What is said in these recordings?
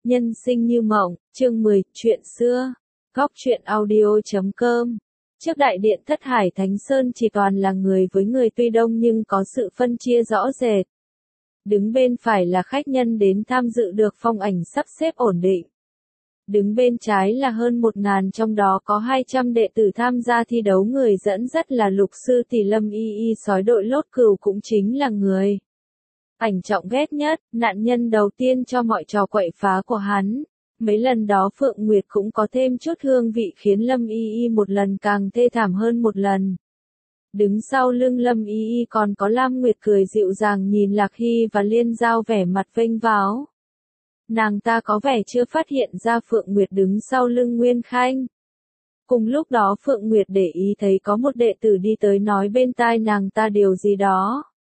Nhân sinh như mộng, chương 10, chuyện xưa. Góc truyện audio.com. Trước đại điện Thất Hải Thánh Sơn chỉ toàn là người với người, tuy đông nhưng có sự phân chia rõ rệt. Đứng bên phải là khách nhân đến tham dự được phong ảnh sắp xếp ổn định. Đứng bên trái là hơn 1.000, trong đó có 200 đệ tử tham gia thi đấu, người dẫn dắt là Lục Sư Tỷ Lâm Y Y, sói đội Lốt Cừu cũng chính là người ảnh Trọng ghét nhất, nạn nhân đầu tiên cho mọi trò quậy phá của hắn. Mấy lần đó Phượng Nguyệt cũng có thêm chút hương vị, khiến Lâm Y Y một lần càng thê thảm hơn một lần. Đứng sau lưng Lâm Y Y còn có Lam Nguyệt cười dịu dàng nhìn Lạc Hy và Liên Giao vẻ mặt vênh váo. Nàng ta có vẻ chưa phát hiện ra Phượng Nguyệt đứng sau lưng Nguyên Khanh. Cùng lúc đó Phượng Nguyệt để ý thấy có một đệ tử đi tới nói bên tai nàng ta điều gì đó.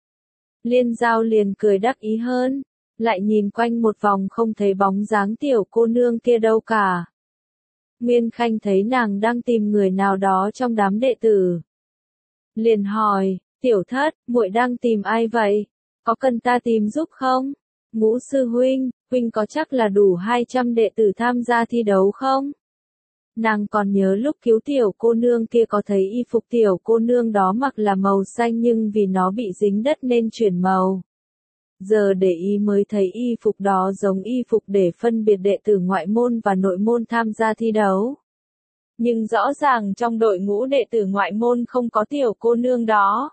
Liên Giao liền cười đắc ý hơn, lại nhìn quanh một vòng không thấy bóng dáng tiểu cô nương kia đâu cả. Nguyên Khanh thấy nàng đang tìm người nào đó trong đám đệ tử, liền hỏi, tiểu thất, muội đang tìm ai vậy? Có cần ta tìm giúp không? Ngũ sư huynh, huynh có chắc là đủ 200 đệ tử tham gia thi đấu không? Nàng còn nhớ lúc cứu tiểu cô nương kia có thấy y phục tiểu cô nương đó mặc là màu xanh, nhưng vì nó bị dính đất nên chuyển màu. Giờ để ý mới thấy y phục đó giống y phục để phân biệt đệ tử ngoại môn và nội môn tham gia thi đấu. Nhưng rõ ràng trong đội ngũ đệ tử ngoại môn không có tiểu cô nương đó.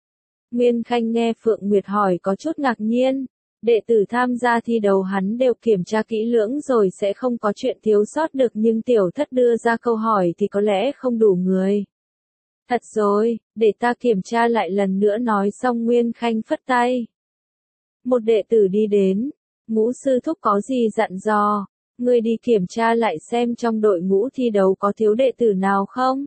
Nguyên Khanh nghe Phượng Nguyệt hỏi có chút ngạc nhiên. Đệ tử tham gia thi đấu hắn đều kiểm tra kỹ lưỡng rồi, sẽ không có chuyện thiếu sót được, nhưng tiểu thất đưa ra câu hỏi thì có lẽ không đủ người. Thật rồi, để ta kiểm tra lại lần nữa. Nói xong Nguyên Khanh phất tay. Một đệ tử đi đến. Ngũ sư thúc có gì dặn dò? Ngươi đi kiểm tra lại xem trong đội ngũ thi đấu có thiếu đệ tử nào không?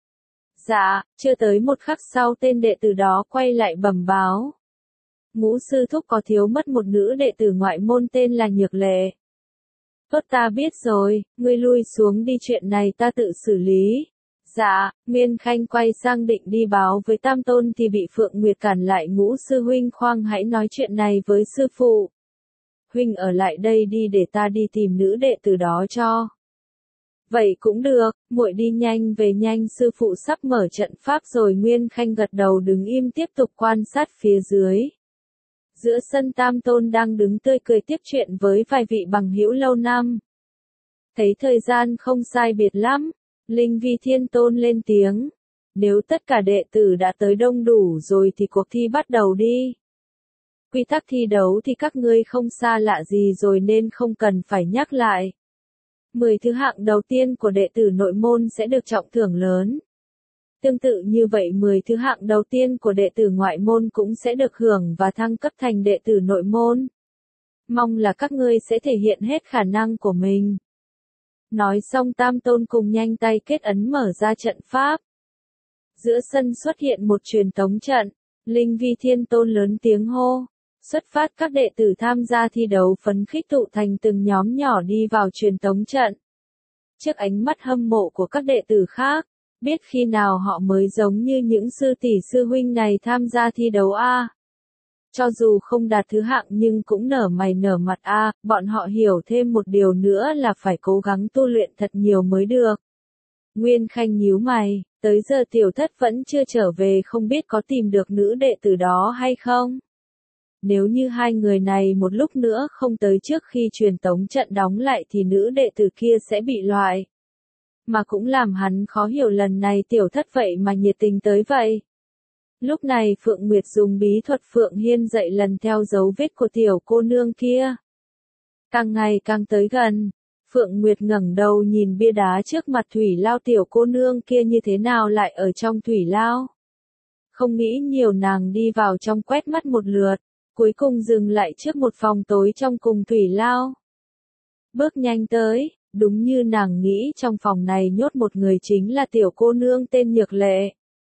Dạ, chưa tới một khắc sau tên đệ tử đó quay lại bẩm báo. Ngũ sư thúc có thiếu mất một nữ đệ tử ngoại môn tên là Nhược Lệ. Tốt, ta biết rồi, ngươi lui xuống đi, chuyện này ta tự xử lý. Dạ, Nguyên Khanh quay sang định đi báo với Tam Tôn thì bị Phượng Nguyệt cản lại. Ngũ sư huynh, khoan hãy nói chuyện này với sư phụ. Huynh ở lại đây đi để ta đi tìm nữ đệ tử đó cho. Vậy cũng được, muội đi nhanh về nhanh, sư phụ sắp mở trận pháp rồi. Nguyên Khanh gật đầu đứng im tiếp tục quan sát phía dưới. Giữa sân Tam Tôn đang đứng tươi cười tiếp chuyện với vài vị bằng hữu lâu năm. Thấy thời gian không sai biệt lắm, Linh Vi Thiên Tôn lên tiếng. Nếu tất cả đệ tử đã tới đông đủ rồi thì cuộc thi bắt đầu đi. Quy tắc thi đấu thì các ngươi không xa lạ gì rồi nên không cần phải nhắc lại. 10 thứ hạng đầu tiên của đệ tử nội môn sẽ được trọng thưởng lớn. Tương tự như vậy 10 thứ hạng đầu tiên của đệ tử ngoại môn cũng sẽ được hưởng và thăng cấp thành đệ tử nội môn. Mong là các ngươi sẽ thể hiện hết khả năng của mình. Nói xong Tam Tôn cùng nhanh tay kết ấn mở ra trận pháp. Giữa sân xuất hiện một truyền tống trận. Linh Vi Thiên Tôn lớn tiếng hô. Xuất phát, các đệ tử tham gia thi đấu phấn khích tụ thành từng nhóm nhỏ đi vào truyền tống trận. Trước ánh mắt hâm mộ của các đệ tử khác, biết khi nào họ mới giống như những sư tỷ sư huynh này tham gia thi đấu a. Cho dù không đạt thứ hạng nhưng cũng nở mày nở mặt a. Bọn họ hiểu thêm một điều nữa là phải cố gắng tu luyện thật nhiều mới được. Nguyên Khanh nhíu mày, tới giờ tiểu thất vẫn chưa trở về, không biết có tìm được nữ đệ tử đó hay không. Nếu như hai người này một lúc nữa không tới trước khi truyền tống trận đóng lại thì nữ đệ tử kia sẽ bị loại. Mà cũng làm hắn khó hiểu lần này tiểu thất vậy mà nhiệt tình tới vậy. Lúc này Phượng Nguyệt dùng bí thuật Phượng Hiên dạy lần theo dấu vết của tiểu cô nương kia. Càng ngày càng tới gần, Phượng Nguyệt ngẩng đầu nhìn bia đá trước mặt thủy lao, tiểu cô nương kia như thế nào lại ở trong thủy lao. Không nghĩ nhiều, nàng đi vào trong quét mắt một lượt, cuối cùng dừng lại trước một phòng tối trong cùng thủy lao. Bước nhanh tới. Đúng như nàng nghĩ, trong phòng này nhốt một người, chính là tiểu cô nương tên Nhược Lệ.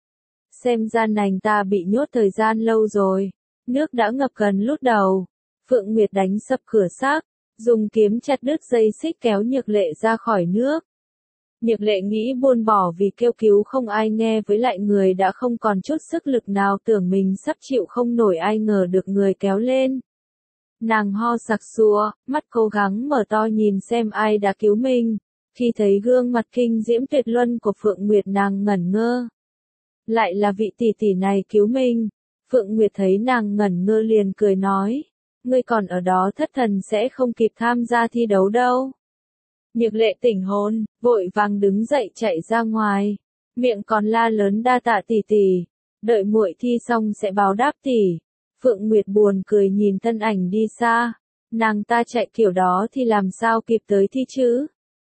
Xem ra nàng ta bị nhốt thời gian lâu rồi. Nước đã ngập gần lút đầu. Phượng Nguyệt đánh sập cửa xác, dùng kiếm chặt đứt dây xích kéo Nhược Lệ ra khỏi nước. Nhược Lệ nghĩ buồn bỏ vì kêu cứu không ai nghe, với lại người đã không còn chút sức lực nào, tưởng mình sắp chịu không nổi, ai ngờ được người kéo lên. Nàng ho sặc sụa, mắt cố gắng mở to nhìn xem ai đã cứu mình. Khi thấy gương mặt kinh diễm tuyệt luân của Phượng Nguyệt nàng ngẩn ngơ. Lại là vị tỷ tỷ này cứu mình. Phượng Nguyệt thấy nàng ngẩn ngơ liền cười nói. Ngươi còn ở đó thất thần sẽ không kịp tham gia thi đấu đâu. Nhược Lệ tỉnh hồn, vội vàng đứng dậy chạy ra ngoài. Miệng còn la lớn đa tạ tỷ tỷ. Đợi muội thi xong sẽ báo đáp tỷ. Phượng Nguyệt buồn cười nhìn thân ảnh đi xa. Nàng ta chạy kiểu đó thì làm sao kịp tới thi chứ?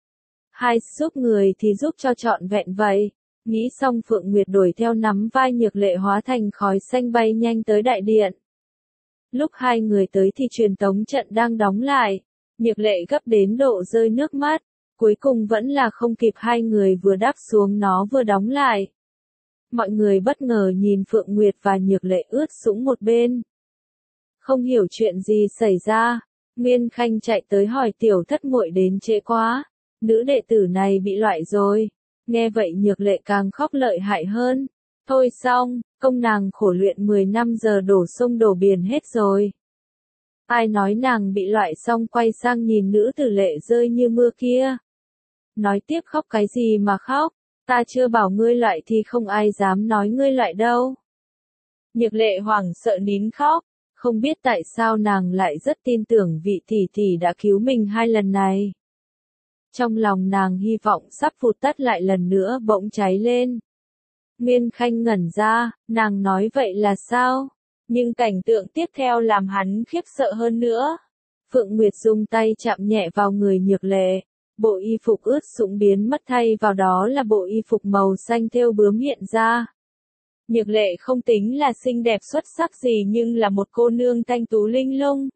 Hai giúp người thì giúp cho trọn vẹn vậy. Nghĩ xong Phượng Nguyệt đuổi theo nắm vai Nhược Lệ hóa thành khói xanh bay nhanh tới đại điện. Lúc hai người tới thì truyền tống trận đang đóng lại. Nhược Lệ gấp đến độ rơi nước mắt. Cuối cùng vẫn là không kịp hai người vừa đáp xuống nó vừa đóng lại. Mọi người bất ngờ nhìn Phượng Nguyệt và Nhược Lệ ướt sũng một bên. Không hiểu chuyện gì xảy ra. Nguyên Khanh chạy tới hỏi tiểu thất muội đến trễ quá. Nữ đệ tử này bị loại rồi. Nghe vậy Nhược Lệ càng khóc lợi hại hơn. Thôi xong, công nàng khổ luyện 10 năm giờ đổ sông đổ biển hết rồi. Ai nói nàng bị loại xong quay sang nhìn nữ tử lệ rơi như mưa kia. Nói tiếp khóc cái gì mà khóc, ta chưa bảo ngươi loại thì không ai dám nói ngươi loại đâu. Nhược Lệ hoảng sợ nín khóc, không biết tại sao nàng lại rất tin tưởng vị tỷ tỷ đã cứu mình hai lần này. Trong lòng nàng hy vọng sắp vụt tắt lại lần nữa bỗng cháy lên. Nguyên Khanh ngẩn ra, nàng nói vậy là sao? Nhưng cảnh tượng tiếp theo làm hắn khiếp sợ hơn nữa. Phượng Nguyệt dùng tay chạm nhẹ vào người Nhược Lệ. Bộ y phục ướt sũng biến mất thay vào đó là bộ y phục màu xanh thêu bướm hiện ra. Nhược Lệ không tính là xinh đẹp xuất sắc gì nhưng là một cô nương thanh tú linh lung.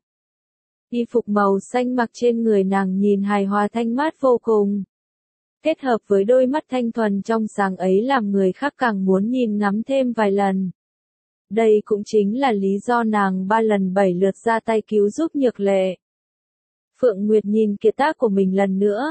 Y phục màu xanh mặc trên người nàng nhìn hài hòa thanh mát vô cùng. Kết hợp với đôi mắt thanh thuần trong sáng ấy làm người khác càng muốn nhìn ngắm thêm vài lần. Đây cũng chính là lý do nàng 3 lần 7 lượt ra tay cứu giúp Nhược Lệ. Phượng Nguyệt nhìn kiệt tác của mình lần nữa.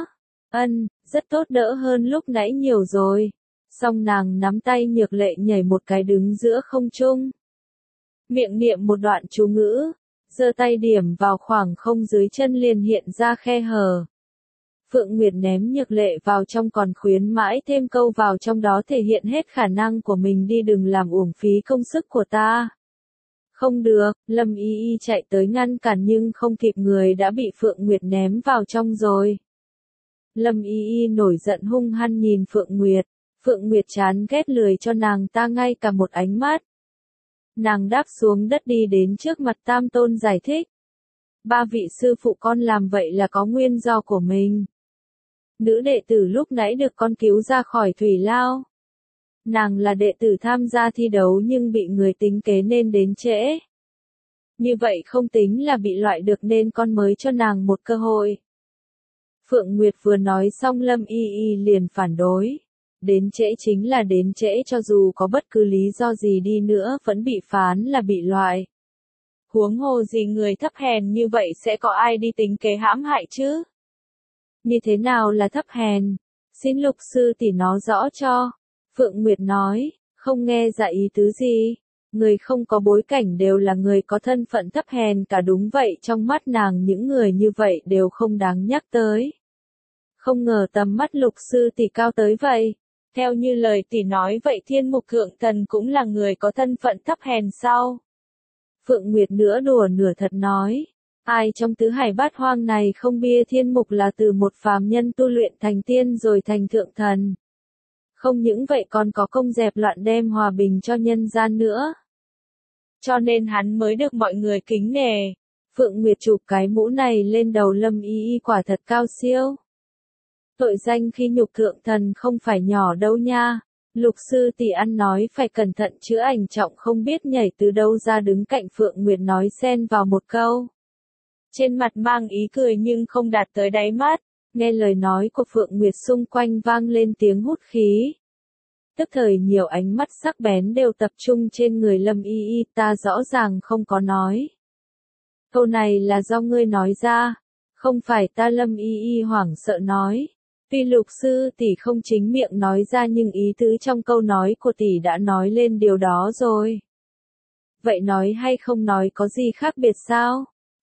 Rất tốt đỡ hơn lúc nãy nhiều rồi. Xong nàng nắm tay Nhược Lệ nhảy một cái đứng giữa không trung. Miệng niệm một đoạn chú ngữ. Giơ tay điểm vào khoảng không dưới chân liền hiện ra khe hở. Phượng Nguyệt ném Nhược Lệ vào trong còn khuyến mãi thêm câu vào trong đó thể hiện hết khả năng của mình đi đừng làm uổng phí công sức của ta. Không được, Lâm Y Y chạy tới ngăn cản nhưng không kịp người đã bị Phượng Nguyệt ném vào trong rồi. Lâm Y Y nổi giận hung hăng nhìn Phượng Nguyệt. Phượng Nguyệt chán ghét lười cho nàng ta ngay cả một ánh mắt. Nàng đáp xuống đất đi đến trước mặt Tam Tôn giải thích. 3 vị sư phụ con làm vậy là có nguyên do của mình. Nữ đệ tử lúc nãy được con cứu ra khỏi thủy lao. Nàng là đệ tử tham gia thi đấu nhưng bị người tính kế nên đến trễ. Như vậy không tính là bị loại được nên con mới cho nàng một cơ hội. Phượng Nguyệt vừa nói xong Lâm Y Y liền phản đối. Đến trễ chính là đến trễ cho dù có bất cứ lý do gì đi nữa vẫn bị phán là bị loại. Huống hồ gì người thấp hèn như vậy sẽ có ai đi tính kế hãm hại chứ? Như thế nào là thấp hèn? Xin Lục sư tỷ nói rõ cho. Phượng Nguyệt nói, không nghe ra ý tứ gì. Người không có bối cảnh đều là người có thân phận thấp hèn cả đúng vậy trong mắt nàng những người như vậy đều không đáng nhắc tới. Không ngờ tầm mắt Lục sư tỷ cao tới vậy. Theo như lời tỷ nói vậy Thiên Mục Thượng Thần cũng là người có thân phận thấp hèn sao? Phượng Nguyệt nửa đùa nửa thật nói. Ai trong tứ hải bát hoang này không bia Thiên Mục là từ một phàm nhân tu luyện thành tiên rồi thành thượng thần. Không những vậy còn có công dẹp loạn đem hòa bình cho nhân gian nữa. Cho nên hắn mới được mọi người kính nể. Phượng Nguyệt chụp cái mũ này lên đầu Lâm Y Y quả thật cao siêu. Tội danh khi nhục thượng thần không phải nhỏ đâu nha. Lục sư tỷ ăn nói phải cẩn thận chữa ảnh trọng không biết nhảy từ đâu ra đứng cạnh Phượng Nguyệt nói xen vào một câu. Trên mặt mang ý cười nhưng không đạt tới đáy mắt. Nghe lời nói của Phượng Nguyệt xung quanh vang lên tiếng hút khí. Tức thời nhiều ánh mắt sắc bén đều tập trung trên người Lâm Y Y ta rõ ràng không có nói. Câu này là do ngươi nói ra. Không phải ta Lâm Y Y hoảng sợ nói. Tuy Lục sư tỷ không chính miệng nói ra nhưng ý tứ trong câu nói của tỷ đã nói lên điều đó rồi. Vậy nói hay không nói có gì khác biệt sao?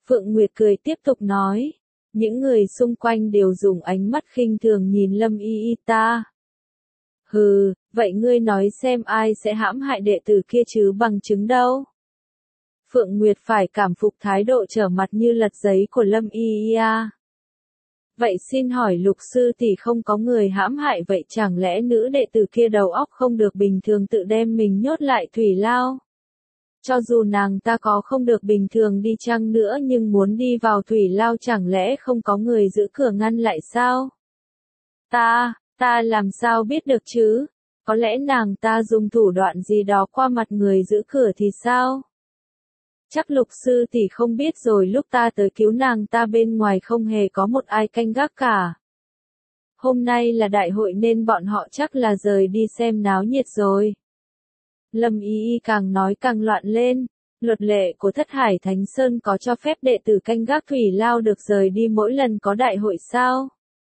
Phượng Nguyệt cười tiếp tục nói. Những người xung quanh đều dùng ánh mắt khinh thường nhìn Lâm Y Y ta. Hừ, vậy ngươi nói xem ai sẽ hãm hại đệ tử kia chứ bằng chứng đâu? Phượng Nguyệt phải cảm phục thái độ trở mặt như lật giấy của Lâm Y Y a. Vậy xin hỏi Lục sư tỷ không có người hãm hại vậy chẳng lẽ nữ đệ tử kia đầu óc không được bình thường tự đem mình nhốt lại thủy lao? Cho dù nàng ta có không được bình thường đi chăng nữa nhưng muốn đi vào thủy lao chẳng lẽ không có người giữ cửa ngăn lại sao? Ta làm sao biết được chứ? Có lẽ nàng ta dùng thủ đoạn gì đó qua mặt người giữ cửa thì sao? Chắc Lục sư tỷ không biết rồi lúc ta tới cứu nàng ta bên ngoài không hề có một ai canh gác cả. Hôm nay là đại hội nên bọn họ chắc là rời đi xem náo nhiệt rồi. Lâm Y Y càng nói càng loạn lên. Luật lệ của Thất Hải Thánh Sơn có cho phép đệ tử canh gác thủy lao được rời đi mỗi lần có đại hội sao?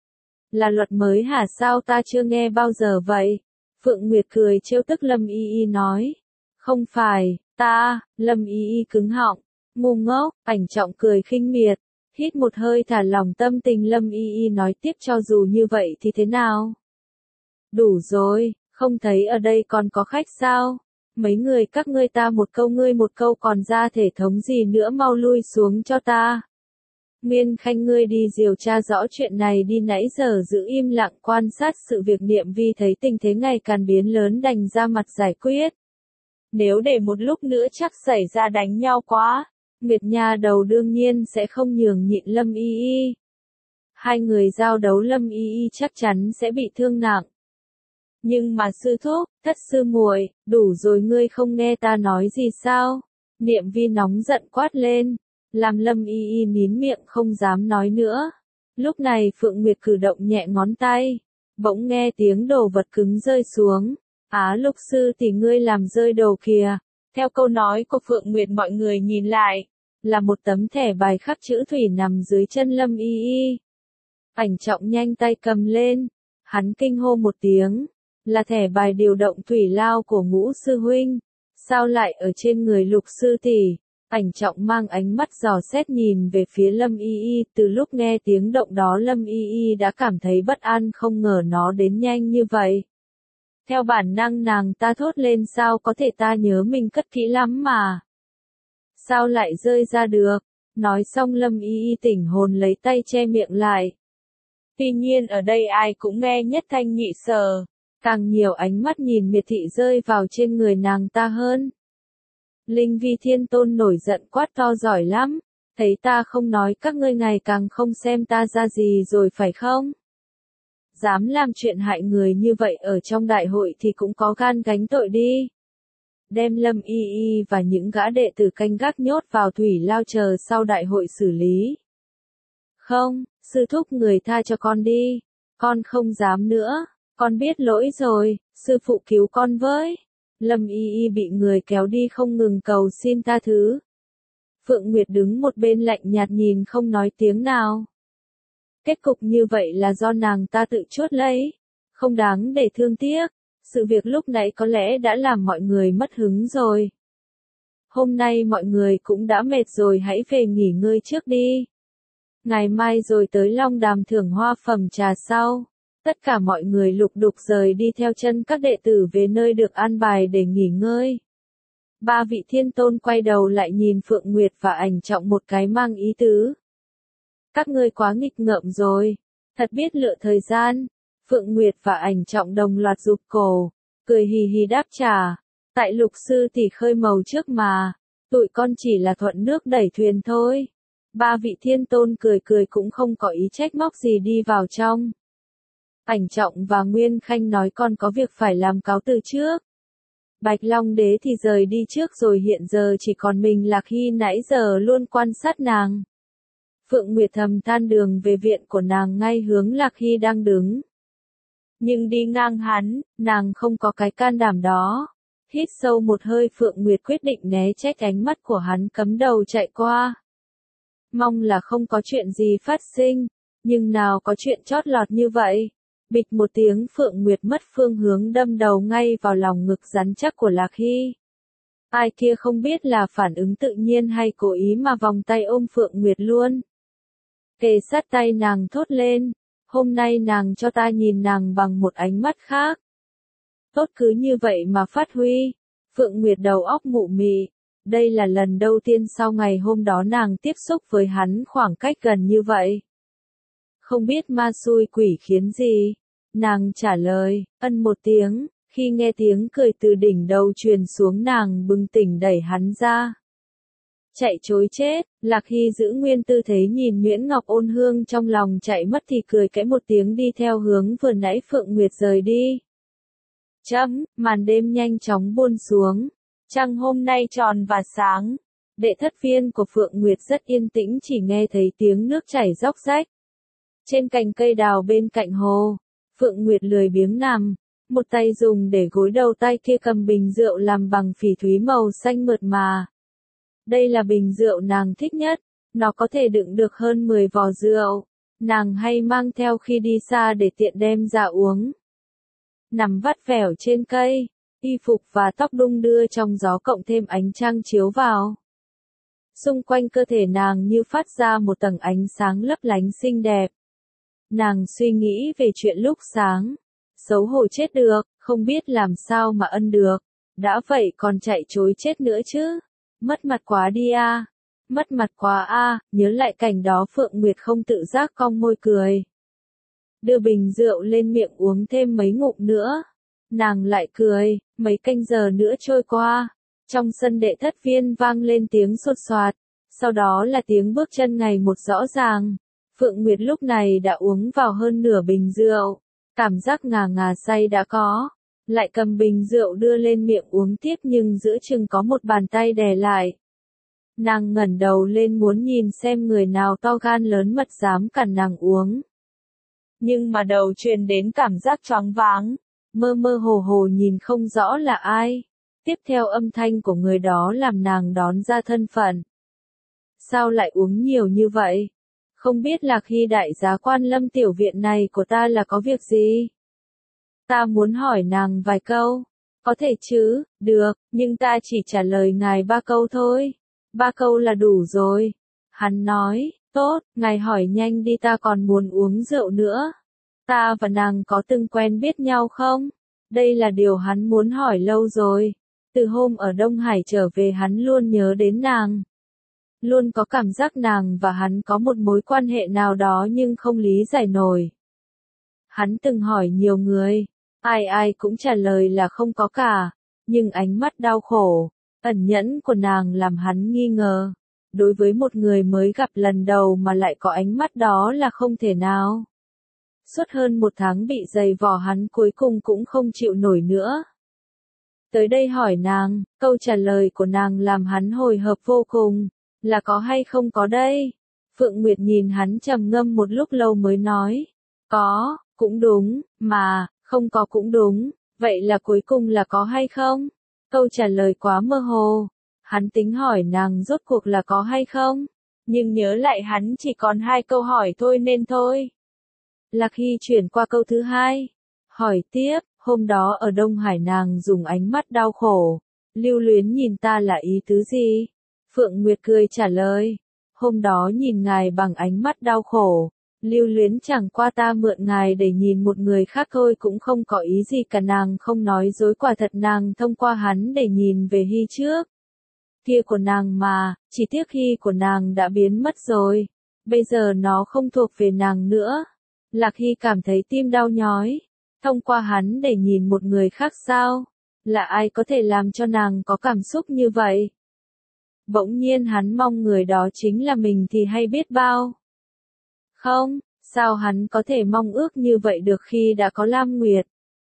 Là luật mới hả sao ta chưa nghe bao giờ vậy? Phượng Nguyệt cười trêu tức Lâm Y Y nói. Không phải, Lâm Y Y cứng họng. Ngu ngốc, Ảnh Trọng cười khinh miệt. Hít một hơi thả lỏng tâm tình Lâm Y Y nói tiếp cho dù như vậy thì thế nào? Đủ rồi, không thấy ở đây còn có khách sao? Mấy người các ngươi ta một câu ngươi một câu còn ra thể thống gì nữa mau lui xuống cho ta. Nguyên Khanh ngươi đi điều tra rõ chuyện này đi nãy giờ giữ im lặng quan sát sự việc Niệm Vi thấy tình thế ngày càng biến lớn đành ra mặt giải quyết. Nếu để một lúc nữa chắc xảy ra đánh nhau quá. Nguyệt Nha đầu đương nhiên sẽ không nhường nhịn Lâm Y Y. Hai người giao đấu Lâm Y Y chắc chắn sẽ bị thương nặng. Nhưng mà sư thúc, Thất sư muội, đủ rồi ngươi không nghe ta nói gì sao? Niệm Vi nóng giận quát lên, làm Lâm Y Y nín miệng không dám nói nữa. Lúc này Phượng Nguyệt cử động nhẹ ngón tay, bỗng nghe tiếng đồ vật cứng rơi xuống. Á Lục sư tỷ ngươi làm rơi đồ kìa. Theo câu nói của Phượng Nguyệt mọi người nhìn lại, là một tấm thẻ bài khắc chữ thủy nằm dưới chân Lâm Y Y. Ảnh Trọng nhanh tay cầm lên, hắn kinh hô một tiếng, là thẻ bài điều động thủy lao của Ngũ sư huynh, sao lại ở trên người Lục sư tỷ? Ảnh Trọng mang ánh mắt dò xét nhìn về phía Lâm Y Y, từ lúc nghe tiếng động đó Lâm Y Y đã cảm thấy bất an không ngờ nó đến nhanh như vậy. Theo bản năng nàng ta thốt lên sao có thể ta nhớ mình cất kỹ lắm mà. Sao lại rơi ra được? Nói xong Lâm Y Y tỉnh hồn lấy tay che miệng lại. Tuy nhiên ở đây ai cũng nghe nhất thanh nhị sở. Càng nhiều ánh mắt nhìn miệt thị rơi vào trên người nàng ta hơn. Linh Vi Thiên Tôn nổi giận quát to giỏi lắm. Thấy ta không nói các ngươi ngày càng không xem ta ra gì rồi phải không? Dám làm chuyện hại người như vậy ở trong đại hội thì cũng có gan gánh tội đi. Đem Lâm Y Y và những gã đệ tử canh gác nhốt vào thủy lao chờ sau đại hội xử lý. Không, sư thúc người tha cho con đi. Con không dám nữa, con biết lỗi rồi, sư phụ cứu con với. Lâm Y Y bị người kéo đi không ngừng cầu xin tha thứ. Phượng Nguyệt đứng một bên lạnh nhạt nhìn không nói tiếng nào. Kết cục như vậy là do nàng ta tự chuốt lấy, không đáng để thương tiếc. Sự việc lúc nãy có lẽ đã làm mọi người mất hứng rồi. Hôm nay mọi người cũng đã mệt rồi hãy về nghỉ ngơi trước đi. Ngày mai rồi tới Long Đàm thưởng hoa phẩm trà sau. Tất cả mọi người lục đục rời đi theo chân các đệ tử về nơi được an bài để nghỉ ngơi. Ba vị thiên tôn quay đầu lại nhìn Phượng Nguyệt và Ảnh Trọng một cái mang ý tứ. Các ngươi quá nghịch ngợm rồi, thật biết lựa thời gian. Phượng Nguyệt và Ảnh Trọng đồng loạt rụt cổ, cười hì hì đáp trả. Tại Lục sư tỷ khơi màu trước mà, tụi con chỉ là thuận nước đẩy thuyền thôi. Ba vị thiên tôn cười cười cũng không có ý trách móc gì đi vào trong. Ảnh Trọng và Nguyên Khanh nói con có việc phải làm cáo từ trước. Bạch Long Đế thì rời đi trước rồi hiện giờ chỉ còn mình Lạc Hy nãy giờ luôn quan sát nàng. Phượng Nguyệt thầm than đường về viện của nàng ngay hướng Lạc Hy đang đứng. Nhưng đi ngang hắn, nàng không có cái can đảm đó. Hít sâu một hơi Phượng Nguyệt quyết định né trách ánh mắt của hắn cấm đầu chạy qua. Mong là không có chuyện gì phát sinh, nhưng nào có chuyện chót lọt như vậy. Bịch một tiếng Phượng Nguyệt mất phương hướng đâm đầu ngay vào lòng ngực rắn chắc của Lạc Hy. Ai kia không biết là phản ứng tự nhiên hay cố ý mà vòng tay ôm Phượng Nguyệt luôn. Kề sát tay nàng thốt lên, hôm nay nàng cho ta nhìn nàng bằng một ánh mắt khác. Tốt cứ như vậy mà phát huy. Phượng Nguyệt đầu óc mụ mị. Đây là lần đầu tiên sau ngày hôm đó nàng tiếp xúc với hắn khoảng cách gần như vậy. Không biết ma xui quỷ khiến gì. Nàng trả lời, ân một tiếng, khi nghe tiếng cười từ đỉnh đầu truyền xuống nàng bừng tỉnh đẩy hắn ra. Chạy chối chết, Lạc Hy giữ nguyên tư thế nhìn Nguyễn Ngọc Ôn Hương trong lòng chạy mất thì cười kẽ một tiếng đi theo hướng vừa nãy Phượng Nguyệt rời đi. Màn đêm nhanh chóng buông xuống. Trăng hôm nay tròn và sáng. Đệ thất viên của Phượng Nguyệt rất yên tĩnh chỉ nghe thấy tiếng nước chảy róc rách. Trên cành cây đào bên cạnh hồ, Phượng Nguyệt lười biếng nằm, một tay dùng để gối đầu tay kia cầm bình rượu làm bằng phỉ thúy màu xanh mượt mà. Đây là bình rượu nàng thích nhất, nó có thể đựng được hơn 10 vò rượu, nàng hay mang theo khi đi xa để tiện đem ra uống. Nằm vắt vẻo trên cây, y phục và tóc đung đưa trong gió cộng thêm ánh trăng chiếu vào. Xung quanh cơ thể nàng như phát ra một tầng ánh sáng lấp lánh xinh đẹp. Nàng suy nghĩ về chuyện lúc sáng. Xấu hổ chết được, không biết làm sao mà ân được. Đã vậy còn chạy chối chết nữa chứ. Mất mặt quá đi a. Mất mặt quá a. Nhớ lại cảnh đó Phượng Nguyệt không tự giác cong môi cười. Đưa bình rượu lên miệng uống thêm mấy ngụm nữa. Nàng lại cười, mấy canh giờ nữa trôi qua. Trong sân đệ thất viên vang lên tiếng sột soạt. Sau đó là tiếng bước chân ngày một rõ ràng. Phượng Nguyệt lúc này đã uống vào hơn nửa bình rượu. Cảm giác ngà ngà say đã có. Lại cầm bình rượu đưa lên miệng uống tiếp nhưng giữa chừng có một bàn tay đè lại. Nàng ngẩng đầu lên muốn nhìn xem người nào to gan lớn mật dám cản nàng uống. Nhưng mà đầu truyền đến cảm giác choáng váng. Mơ mơ hồ hồ nhìn không rõ là ai. Tiếp theo âm thanh của người đó làm nàng đón ra thân phận. Sao lại uống nhiều như vậy? Không biết là khi đại giá quan Lâm tiểu viện này của ta là có việc gì? Ta muốn hỏi nàng vài câu. Có thể chứ, được, nhưng ta chỉ trả lời ngài 3 câu thôi. 3 câu là đủ rồi. Hắn nói, tốt, ngài hỏi nhanh đi ta còn muốn uống rượu nữa. Ta và nàng có từng quen biết nhau không? Đây là điều hắn muốn hỏi lâu rồi. Từ hôm ở Đông Hải trở về hắn luôn nhớ đến nàng. Luôn có cảm giác nàng và hắn có một mối quan hệ nào đó nhưng không lý giải nổi. Hắn từng hỏi nhiều người, ai ai cũng trả lời là không có cả, nhưng ánh mắt đau khổ, ẩn nhẫn của nàng làm hắn nghi ngờ. Đối với một người mới gặp lần đầu mà lại có ánh mắt đó là không thể nào. Suốt hơn 1 tháng bị dày vò hắn cuối cùng cũng không chịu nổi nữa. Tới đây hỏi nàng, câu trả lời của nàng làm hắn hồi hộp vô cùng. Là có hay không có đây? Phượng Nguyệt nhìn hắn trầm ngâm một lúc lâu mới nói. Có, cũng đúng, mà, không có cũng đúng, vậy là cuối cùng là có hay không? Câu trả lời quá mơ hồ. Hắn tính hỏi nàng rốt cuộc là có hay không? Nhưng nhớ lại hắn chỉ còn 2 câu hỏi thôi nên thôi. Lạc Hy chuyển qua câu thứ 2. Hỏi tiếp, hôm đó ở Đông Hải nàng dùng ánh mắt đau khổ. Lưu luyến nhìn ta là ý tứ gì? Phượng Nguyệt cười trả lời, hôm đó nhìn ngài bằng ánh mắt đau khổ, lưu luyến chẳng qua ta mượn ngài để nhìn một người khác thôi cũng không có ý gì cả nàng không nói dối quả thật nàng thông qua hắn để nhìn về Hy trước. Kia của nàng mà, chỉ tiếc Hy của nàng đã biến mất rồi, bây giờ nó không thuộc về nàng nữa. Lạc Hy cảm thấy tim đau nhói, thông qua hắn để nhìn một người khác sao? Là ai có thể làm cho nàng có cảm xúc như vậy? Bỗng nhiên hắn mong người đó chính là mình thì hay biết bao. Không, sao hắn có thể mong ước như vậy được khi đã có Lam Nguyệt?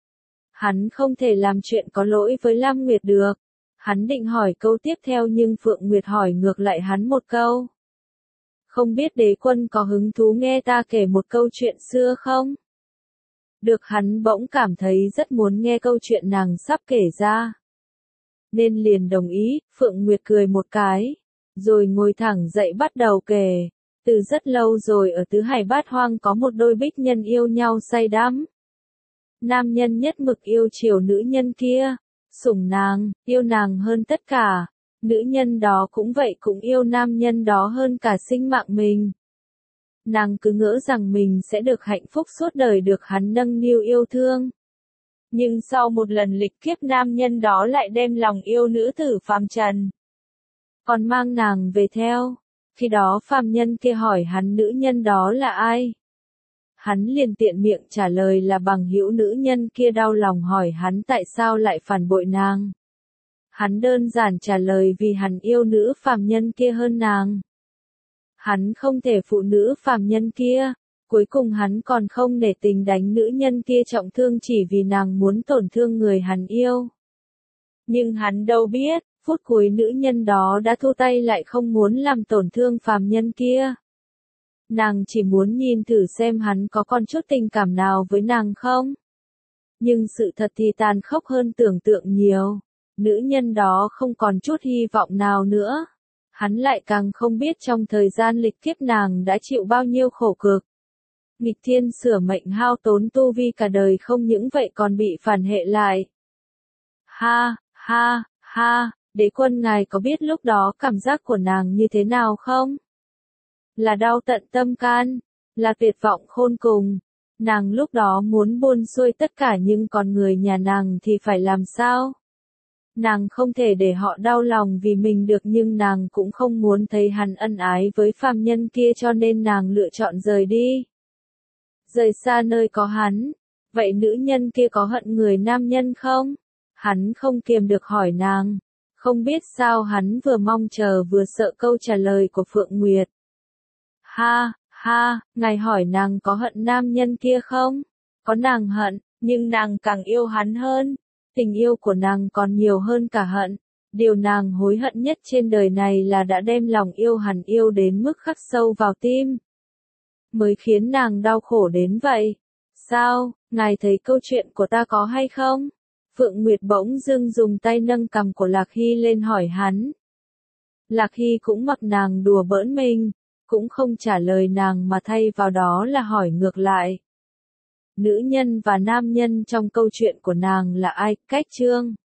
Hắn không thể làm chuyện có lỗi với Lam Nguyệt được. Hắn định hỏi câu tiếp theo nhưng Phượng Nguyệt hỏi ngược lại hắn một câu. Không biết đế quân có hứng thú nghe ta kể một câu chuyện xưa không? Được hắn bỗng cảm thấy rất muốn nghe câu chuyện nàng sắp kể ra. Nên liền đồng ý, Phượng Nguyệt cười một cái, rồi ngồi thẳng dậy bắt đầu kể. Từ rất lâu rồi ở Tứ Hải Bát Hoang có một đôi bích nhân yêu nhau say đắm. Nam nhân nhất mực yêu chiều nữ nhân kia, sủng nàng, yêu nàng hơn tất cả. Nữ nhân đó cũng vậy, cũng yêu nam nhân đó hơn cả sinh mạng mình. Nàng cứ ngỡ rằng mình sẽ được hạnh phúc suốt đời, được hắn nâng niu yêu thương. Nhưng sau một lần lịch kiếp, nam nhân đó lại đem lòng yêu nữ tử phàm trần, còn mang nàng về theo. Khi đó phàm nhân kia hỏi hắn nữ nhân đó là ai. Hắn liền tiện miệng trả lời là bằng hữu. Nữ nhân kia đau lòng hỏi hắn tại sao lại phản bội nàng. Hắn đơn giản trả lời vì hắn yêu nữ phàm nhân kia hơn nàng. Hắn không thể phụ nữ phàm nhân kia. Cuối cùng hắn còn không nể tình đánh nữ nhân kia trọng thương chỉ vì nàng muốn tổn thương người hắn yêu. Nhưng hắn đâu biết, phút cuối nữ nhân đó đã thu tay lại, không muốn làm tổn thương phàm nhân kia. Nàng chỉ muốn nhìn thử xem hắn có còn chút tình cảm nào với nàng không. Nhưng sự thật thì tàn khốc hơn tưởng tượng nhiều. Nữ nhân đó không còn chút hy vọng nào nữa. Hắn lại càng không biết trong thời gian lịch kiếp nàng đã chịu bao nhiêu khổ cực. Nghịch thiên sửa mệnh, hao tốn tu vi cả đời, không những vậy còn bị phản hệ lại. Ha, ha, ha, đế quân ngài có biết lúc đó cảm giác của nàng như thế nào không? Là đau tận tâm can, là tuyệt vọng khôn cùng. Nàng lúc đó muốn buông xuôi tất cả, nhưng còn người nhà nàng thì phải làm sao? Nàng không thể để họ đau lòng vì mình được, nhưng nàng cũng không muốn thấy hắn ân ái với phàm nhân kia, cho nên nàng lựa chọn rời đi. Rời xa nơi có hắn. Vậy nữ nhân kia có hận người nam nhân không? Hắn không kiềm được hỏi nàng. Không biết sao hắn vừa mong chờ vừa sợ câu trả lời của Phượng Nguyệt. Ha, ha, ngài hỏi nàng có hận nam nhân kia không? Có, nàng hận, nhưng nàng càng yêu hắn hơn. Tình yêu của nàng còn nhiều hơn cả hận. Điều nàng hối hận nhất trên đời này là đã đem lòng yêu hắn yêu đến mức khắc sâu vào tim. Mới khiến nàng đau khổ đến vậy. Sao, ngài thấy câu chuyện của ta có hay không? Phượng Nguyệt bỗng dưng dùng tay nâng cằm của Lạc Hy lên hỏi hắn. Lạc Hy cũng mặc nàng đùa bỡn mình, cũng không trả lời nàng mà thay vào đó là hỏi ngược lại. Nữ nhân và nam nhân trong câu chuyện của nàng là ai? Cách chương